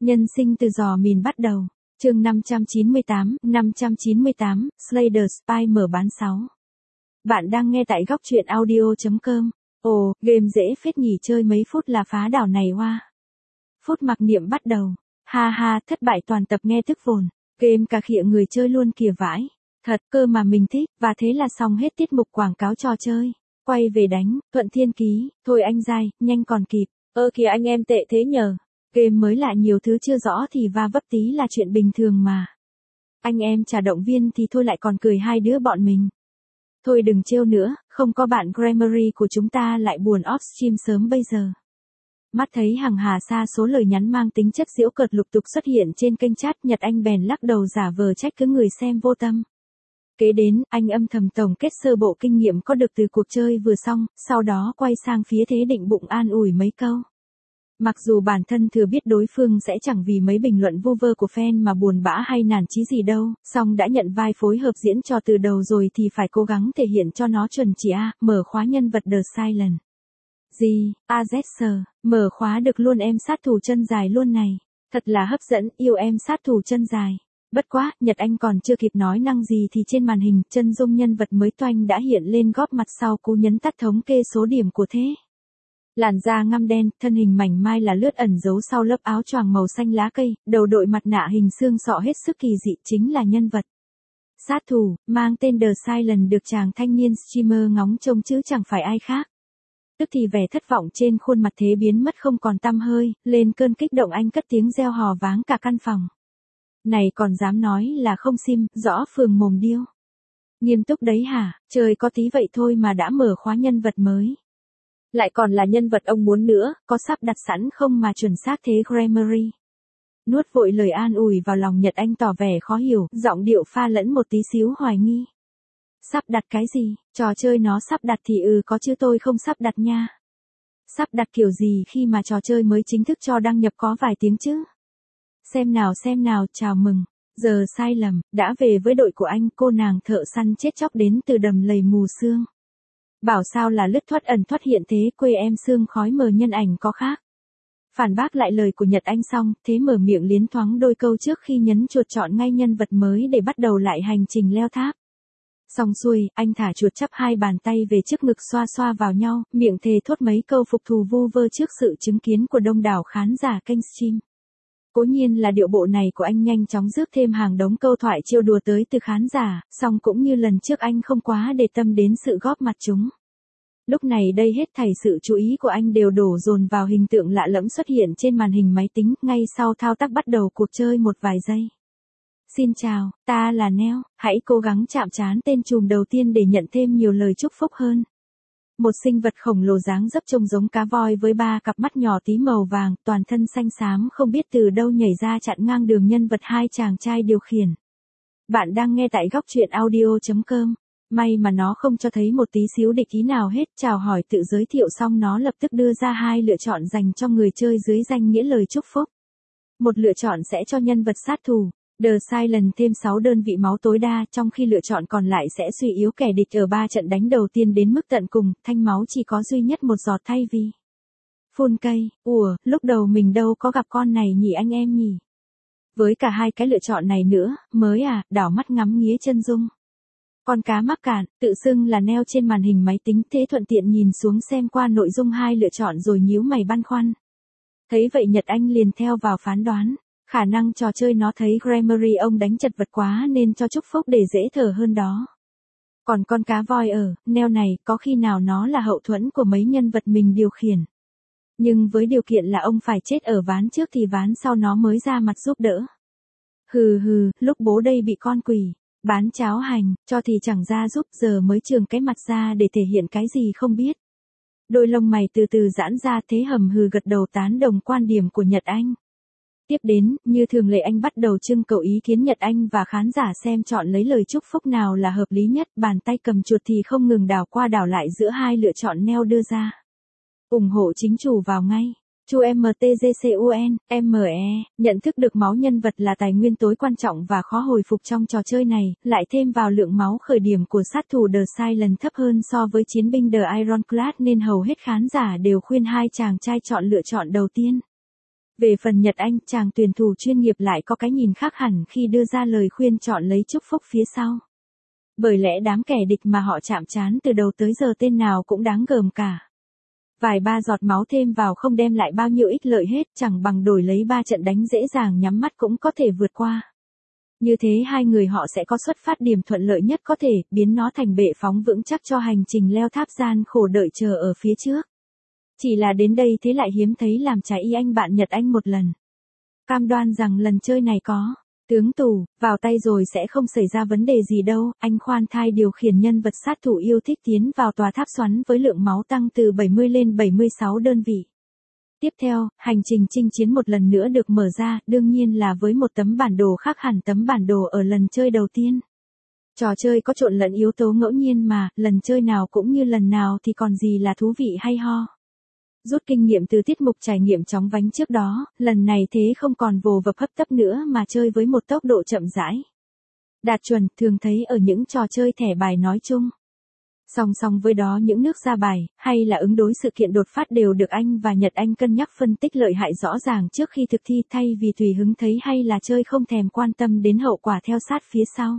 Nhân sinh từ giò mìn bắt đầu. Chương 598, Slayer Spy mở bán 6. Bạn đang nghe tại góc truyện audio.com. Ồ, game dễ phết nhỉ, chơi mấy phút là phá đảo này hoa. Phút mặc niệm bắt đầu. Ha ha, thất bại toàn tập nghe tức vồn. Game cà khịa người chơi luôn kìa vãi. Thật cơ mà mình thích, và thế là xong hết tiết mục quảng cáo trò chơi. Quay về đánh, Thuận Thiên Ký, thôi anh dai, nhanh còn kịp. Ơ kìa anh em tệ thế nhờ. Game mới lạ nhiều thứ chưa rõ thì va vấp tí là chuyện bình thường mà. Anh em chả động viên thì thôi lại còn cười hai đứa bọn mình. Thôi đừng trêu nữa, không có bạn Grammarly của chúng ta lại buồn off stream sớm bây giờ. Mắt thấy hàng hà sa số lời nhắn mang tính chất giễu cợt lục tục xuất hiện trên kênh chat, Nhật Anh bèn lắc đầu giả vờ trách cứ người xem vô tâm. Kế đến, anh âm thầm tổng kết sơ bộ kinh nghiệm có được từ cuộc chơi vừa xong, sau đó quay sang phía thế định bụng an ủi mấy câu. Mặc dù bản thân thừa biết đối phương sẽ chẳng vì mấy bình luận vu vơ của fan mà buồn bã hay nản chí gì đâu, song đã nhận vai phối hợp diễn trò từ đầu rồi thì phải cố gắng thể hiện cho nó chuẩn chỉ mở khóa nhân vật The Silent. Gì, AZS, mở khóa được luôn em sát thủ chân dài luôn này. Thật là hấp dẫn, yêu em sát thủ chân dài. Bất quá, Nhật Anh còn chưa kịp nói năng gì thì trên màn hình, chân dung nhân vật mới toanh đã hiện lên góp mặt sau cú nhấn tắt thống kê số điểm của thế. Làn da ngăm đen, thân hình mảnh mai là lướt ẩn giấu sau lớp áo choàng màu xanh lá cây, đầu đội mặt nạ hình xương sọ hết sức kỳ dị, chính là nhân vật sát thủ, mang tên The Silent được chàng thanh niên streamer ngóng trông chứ chẳng phải ai khác. Tức thì vẻ thất vọng trên khuôn mặt thế biến mất không còn tăm hơi, lên cơn kích động anh cất tiếng reo hò váng cả căn phòng. Này còn dám nói là không sim, rõ phường mồm điêu. Nghiêm túc đấy hả, trời có tí vậy thôi mà đã mở khóa nhân vật mới. Lại còn là nhân vật ông muốn nữa, có sắp đặt sẵn không mà chuẩn xác thế Grammarly. Nuốt vội lời an ủi vào lòng, Nhật Anh tỏ vẻ khó hiểu, giọng điệu pha lẫn một tí xíu hoài nghi. Sắp đặt cái gì, trò chơi nó sắp đặt thì có chứ tôi không sắp đặt nha. Sắp đặt kiểu gì khi mà trò chơi mới chính thức cho đăng nhập có vài tiếng chứ. Xem nào, chào mừng. Giờ sai lầm, đã về với đội của anh, cô nàng thợ săn chết chóc đến từ đầm lầy mù sương. Bảo sao là lướt thoát ẩn thoát hiện thế, quê em sương khói mờ nhân ảnh có khác. Phản bác lại lời của Nhật Anh xong, thế mở miệng liến thoáng đôi câu trước khi nhấn chuột chọn ngay nhân vật mới để bắt đầu lại hành trình leo tháp. Xong xuôi, anh thả chuột chắp hai bàn tay về trước ngực xoa xoa vào nhau, miệng thề thốt mấy câu phục thù vu vơ trước sự chứng kiến của đông đảo khán giả kênh stream. Cố nhiên là điệu bộ này của anh nhanh chóng rước thêm hàng đống câu thoại trêu đùa tới từ khán giả, song cũng như lần trước anh không quá để tâm đến sự góp mặt chúng. Lúc này đây hết thảy sự chú ý của anh đều đổ dồn vào hình tượng lạ lẫm xuất hiện trên màn hình máy tính, ngay sau thao tác bắt đầu cuộc chơi một vài giây. Xin chào, ta là Neo, hãy cố gắng chạm trán tên trùm đầu tiên để nhận thêm nhiều lời chúc phúc hơn. Một sinh vật khổng lồ dáng dấp trông giống cá voi với ba cặp mắt nhỏ tí màu vàng, toàn thân xanh xám không biết từ đâu nhảy ra chặn ngang đường nhân vật hai chàng trai điều khiển. Bạn đang nghe tại góc truyện audio.com. May mà nó không cho thấy một tí xíu địch ý nào hết, chào hỏi tự giới thiệu xong nó lập tức đưa ra hai lựa chọn dành cho người chơi dưới danh nghĩa lời chúc phúc. Một lựa chọn sẽ cho nhân vật sát thủ, The Silent thêm 6 đơn vị máu tối đa, trong khi lựa chọn còn lại sẽ suy yếu kẻ địch ở 3 trận đánh đầu tiên đến mức tận cùng, thanh máu chỉ có duy nhất một giọt thay vì phun cây. Lúc đầu mình đâu có gặp con này nhỉ anh em nhỉ. Với cả hai cái lựa chọn này nữa, mới đảo mắt ngắm nghía chân dung. Con cá mắc cạn, tự xưng là Neo trên màn hình máy tính, thế thuận tiện nhìn xuống xem qua nội dung hai lựa chọn rồi nhíu mày băn khoăn. Thấy vậy Nhật Anh liền theo vào phán đoán. Khả năng trò chơi nó thấy Grammarly ông đánh chật vật quá nên cho chúc phúc để dễ thở hơn đó. Còn con cá voi Neo này, có khi nào nó là hậu thuẫn của mấy nhân vật mình điều khiển. Nhưng với điều kiện là ông phải chết ở ván trước thì ván sau nó mới ra mặt giúp đỡ. Hừ, lúc bố đây bị con quỷ bán cháo hành, cho thì chẳng ra giúp, giờ mới trường cái mặt ra để thể hiện cái gì không biết. Đôi lông mày từ từ giãn ra, thế hầm hừ gật đầu tán đồng quan điểm của Nhật Anh. Tiếp đến, như thường lệ anh bắt đầu trưng cầu ý kiến Nhật Anh và khán giả xem chọn lấy lời chúc phúc nào là hợp lý nhất, bàn tay cầm chuột thì không ngừng đảo qua đảo lại giữa hai lựa chọn Neo đưa ra. Ủng hộ chính chủ vào ngay. Chu MTGCUN, ME, nhận thức được máu nhân vật là tài nguyên tối quan trọng và khó hồi phục trong trò chơi này, lại thêm vào lượng máu khởi điểm của sát thủ The Silent thấp hơn so với chiến binh The Ironclad nên hầu hết khán giả đều khuyên hai chàng trai chọn lựa chọn đầu tiên. Về phần Nhật Anh, chàng tuyển thủ chuyên nghiệp lại có cái nhìn khác hẳn khi đưa ra lời khuyên chọn lấy chúc phúc phía sau. Bởi lẽ đám kẻ địch mà họ chạm trán từ đầu tới giờ tên nào cũng đáng gờm cả. Vài ba giọt máu thêm vào không đem lại bao nhiêu ích lợi hết, chẳng bằng đổi lấy 3 trận đánh dễ dàng nhắm mắt cũng có thể vượt qua. Như thế hai người họ sẽ có xuất phát điểm thuận lợi nhất có thể, biến nó thành bệ phóng vững chắc cho hành trình leo tháp gian khổ đợi chờ ở phía trước. Chỉ là đến đây thế lại hiếm thấy làm trái ý anh bạn Nhật Anh một lần. Cam đoan rằng lần chơi này có tướng tù, vào tay rồi sẽ không xảy ra vấn đề gì đâu, anh khoan thai điều khiển nhân vật sát thủ yêu thích tiến vào tòa tháp xoắn với lượng máu tăng từ 70 lên 76 đơn vị. Tiếp theo, hành trình chinh chiến một lần nữa được mở ra, đương nhiên là với một tấm bản đồ khác hẳn tấm bản đồ ở lần chơi đầu tiên. Trò chơi có trộn lẫn yếu tố ngẫu nhiên mà, lần chơi nào cũng như lần nào thì còn gì là thú vị hay ho. Rút kinh nghiệm từ tiết mục trải nghiệm chóng vánh trước đó, lần này thế không còn vồ vập hấp tấp nữa mà chơi với một tốc độ chậm rãi. Đạt chuẩn thường thấy ở những trò chơi thẻ bài nói chung. Song song với đó những nước ra bài, hay là ứng đối sự kiện đột phát đều được anh và Nhật Anh cân nhắc phân tích lợi hại rõ ràng trước khi thực thi thay vì tùy hứng thấy hay là chơi không thèm quan tâm đến hậu quả theo sát phía sau.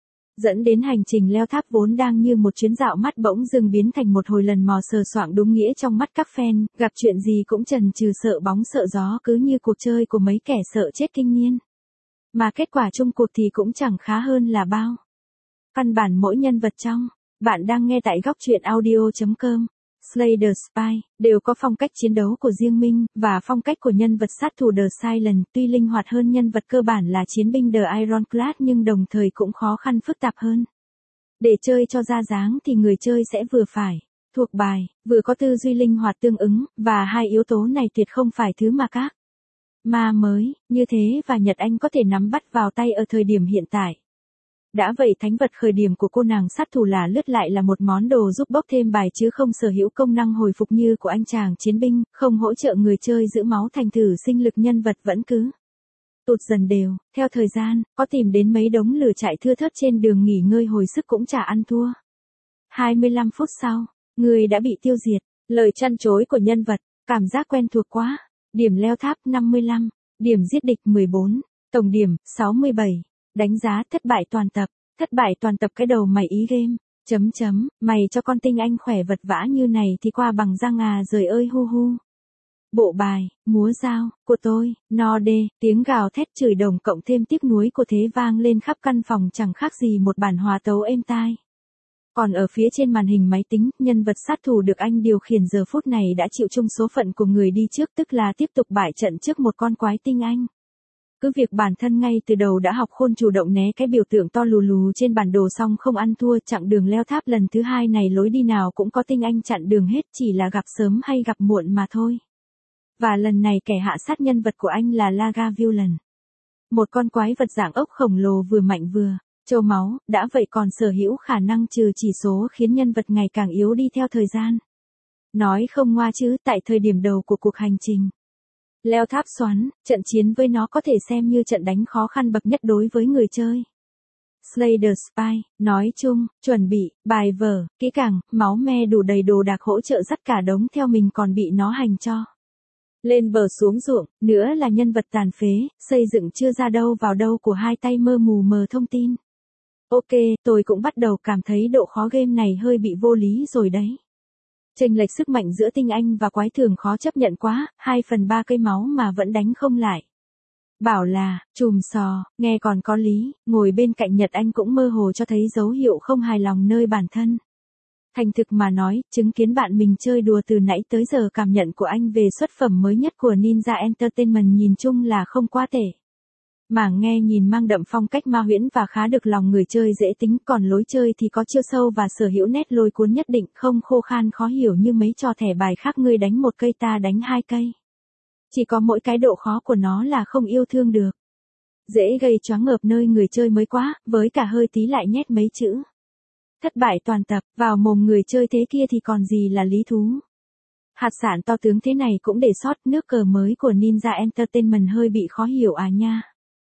Dẫn đến hành trình leo tháp vốn đang như một chuyến dạo mắt bỗng dưng biến thành một hồi lần mò sờ soạng đúng nghĩa trong mắt các fan, gặp chuyện gì cũng chần chừ sợ bóng sợ gió cứ như cuộc chơi của mấy kẻ sợ chết kinh niên. Mà kết quả chung cuộc thì cũng chẳng khá hơn là bao. Căn bản mỗi nhân vật trong, bạn đang nghe tại góc truyện audio.com. Slay the Spy, đều có phong cách chiến đấu của riêng mình, và phong cách của nhân vật sát thủ The Silent tuy linh hoạt hơn nhân vật cơ bản là chiến binh The Ironclad nhưng đồng thời cũng khó khăn phức tạp hơn. Để chơi cho ra dáng thì người chơi sẽ vừa phải thuộc bài, vừa có tư duy linh hoạt tương ứng, và hai yếu tố này tuyệt không phải thứ mà các ma mới, như thế và Nhật Anh có thể nắm bắt vào tay ở thời điểm hiện tại. Đã vậy thánh vật khởi điểm của cô nàng sát thủ là lướt lại là một món đồ giúp bốc thêm bài chứ không sở hữu công năng hồi phục như của anh chàng chiến binh, không hỗ trợ người chơi giữ máu thành thử sinh lực nhân vật vẫn cứ tụt dần đều, theo thời gian, có tìm đến mấy đống lửa chạy thưa thớt trên đường nghỉ ngơi hồi sức cũng chả ăn thua. 25 phút sau, người đã bị tiêu diệt, lời trăn trối của nhân vật, cảm giác quen thuộc quá, điểm leo tháp 55, điểm giết địch 14, tổng điểm 67. Đánh giá thất bại toàn tập cái đầu mày ý game, mày cho con tinh anh khỏe vật vã như này thì qua bằng răng à rời ơi hu hu. Bộ bài, múa dao, của tôi, no đê, tiếng gào thét chửi đồng cộng thêm tiếc nuối của thế vang lên khắp căn phòng chẳng khác gì một bản hòa tấu êm tai. Còn ở phía trên màn hình máy tính, nhân vật sát thủ được anh điều khiển giờ phút này đã chịu chung số phận của người đi trước tức là tiếp tục bại trận trước một con quái tinh anh. Cứ việc bản thân ngay từ đầu đã học khôn chủ động né cái biểu tượng to lù lù trên bản đồ xong không ăn thua chặng đường leo tháp lần thứ hai này lối đi nào cũng có tinh anh chặn đường hết chỉ là gặp sớm hay gặp muộn mà thôi. Và lần này kẻ hạ sát nhân vật của anh là Lagavulin. Một con quái vật dạng ốc khổng lồ vừa mạnh vừa trâu máu, đã vậy còn sở hữu khả năng trừ chỉ số khiến nhân vật ngày càng yếu đi theo thời gian. Nói không ngoa chứ tại thời điểm đầu của cuộc hành trình leo tháp xoắn, trận chiến với nó có thể xem như trận đánh khó khăn bậc nhất đối với người chơi. Slay the Spy, nói chung, chuẩn bị, bài vở, kỹ càng, máu me đủ đầy đồ đạc hỗ trợ dắt cả đống theo mình còn bị nó hành cho. Lên bờ xuống ruộng, nữa là nhân vật tàn phế, xây dựng chưa ra đâu vào đâu của hai tay mơ mù mờ thông tin. Ok, tôi cũng bắt đầu cảm thấy độ khó game này hơi bị vô lý rồi đấy. Chênh lệch sức mạnh giữa tinh anh và quái thường khó chấp nhận quá, 2/3 cây máu mà vẫn đánh không lại. Bảo là, chùm sò, nghe còn có lý, ngồi bên cạnh Nhật Anh cũng mơ hồ cho thấy dấu hiệu không hài lòng nơi bản thân. Thành thực mà nói, chứng kiến bạn mình chơi đùa từ nãy tới giờ cảm nhận của anh về xuất phẩm mới nhất của Ninja Entertainment nhìn chung là không quá tệ. Mảng nghe nhìn mang đậm phong cách ma huyễn và khá được lòng người chơi dễ tính, còn lối chơi thì có chiêu sâu và sở hữu nét lôi cuốn nhất định, không khô khan khó hiểu như mấy trò thẻ bài khác ngươi đánh một cây ta đánh hai cây. Chỉ có mỗi cái độ khó của nó là không yêu thương được. Dễ gây choáng ngợp nơi người chơi mới quá, với cả hơi tí lại nhét mấy chữ. Thất bại toàn tập, vào mồm người chơi thế kia thì còn gì là lý thú. Hạt sản to tướng thế này cũng để sót, nước cờ mới của Ninja Entertainment hơi bị khó hiểu à nha.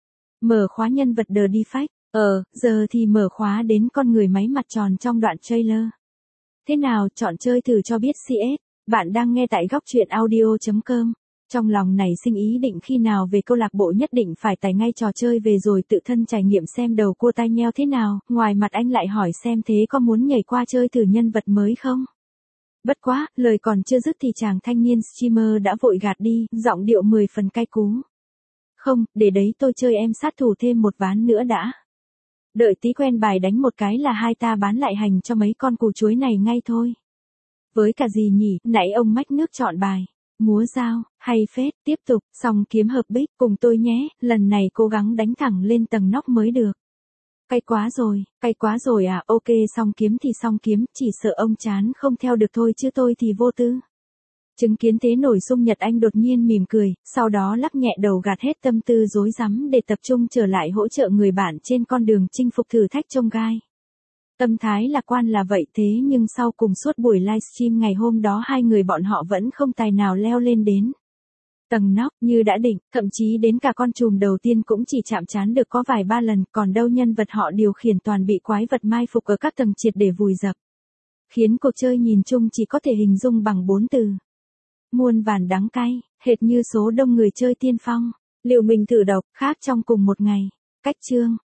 Mở khóa nhân vật The Defect, giờ thì mở khóa đến con người máy mặt tròn trong đoạn trailer. Thế nào, chọn chơi thử cho biết CS, bạn đang nghe tại góc truyện audio.com. Trong lòng này sinh ý định khi nào về câu lạc bộ nhất định phải tải ngay trò chơi về rồi tự thân trải nghiệm xem đầu cua tai nheo thế nào, ngoài mặt anh lại hỏi xem thế có muốn nhảy qua chơi thử nhân vật mới không? Bất quá, lời còn chưa dứt thì chàng thanh niên streamer đã vội gạt đi, giọng điệu 10 phần cay cú. Không, để đấy tôi chơi em sát thủ thêm một ván nữa đã. Đợi tí quen bài đánh một cái là hai ta bán lại hành cho mấy con củ chuối này ngay thôi. Với cả gì nhỉ, nãy ông mách nước chọn bài. Múa dao, hay phết, tiếp tục, song kiếm hợp bích, cùng tôi nhé, lần này cố gắng đánh thẳng lên tầng nóc mới được. Cay quá rồi à, ok song kiếm, chỉ sợ ông chán không theo được thôi chứ tôi thì vô tư. Chứng kiến thế nổi xung Nhật Anh đột nhiên mỉm cười, sau đó lắc nhẹ đầu gạt hết tâm tư rối rắm để tập trung trở lại hỗ trợ người bạn trên con đường chinh phục thử thách chông gai. Tâm thái lạc quan là vậy thế nhưng sau cùng suốt buổi livestream ngày hôm đó hai người bọn họ vẫn không tài nào leo lên đến tầng nóc như đã định, thậm chí đến cả con trùm đầu tiên cũng chỉ chạm trán được có vài ba lần, còn đâu nhân vật họ điều khiển toàn bị quái vật mai phục ở các tầng triệt để vùi dập. Khiến cuộc chơi nhìn chung chỉ có thể hình dung bằng 4 từ. Muôn vàn đắng cay, hệt như số đông người chơi tiên phong, liều mình thử độc, khác trong cùng một ngày. Cách chương